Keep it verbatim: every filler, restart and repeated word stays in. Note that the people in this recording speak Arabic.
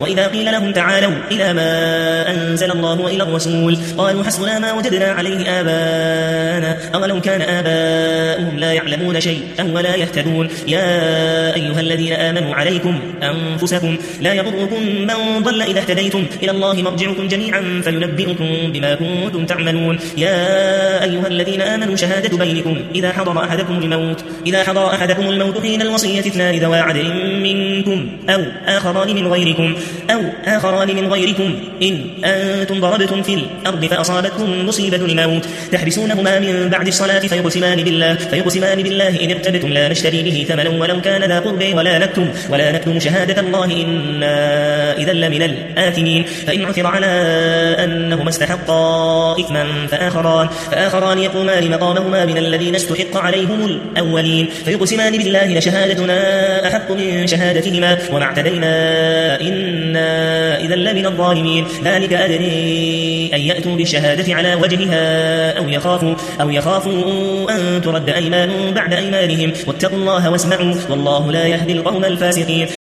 وإذا قيل لهم تعالوا إلى ما أنزل الله وإلى الرسول قالوا حسبنا ما وجدنا عليه آباءنا أولو كان آباؤهم لا يعلمون شيئا ولا يهتدون يا أيها الذين آمنوا عليكم أنفسكم لا يضركم من ضل إذا اهتديتم إلى الله مرجعكم جميعا فينبئكم بما كنتم تعملون يا أيها الذين آمنوا شهادة بينكم إذا حضر أحدكم الموت إذا حضر أحدكم الموت حين الوصية اثنان ذوى عدل منكم أو آخران من غيركم أو آخران من غيركم إن أنتم ضربتم في الأرض فأصابتكم مصيبة الموت تحبسونهما من بعد الصلاة فيقسمان بالله فيقسمان بالله إن ارتبتم لا نشتري به ثمنا ولو كان ذا قربى ولا نكتم ولا نكتم شهادة الله إنا إذا لمن الآثمين فإن عثر على أنهما استحقا إثما فآخران فآخران يقومان مقامهما من الذين استحق عليهم الأولين فيقسمان بالله لشهادتنا أحق من شهادتهما وما اعتدينا إنا إذا لمن الظالمين ذلك أدري أن يأتوا بالشهادة على وجهها أو يخافوا أو يخافوا أن ترد أيمان بعد أيمانهم واتقوا الله واسمعوا والله لا يهدي القوم الفاسقين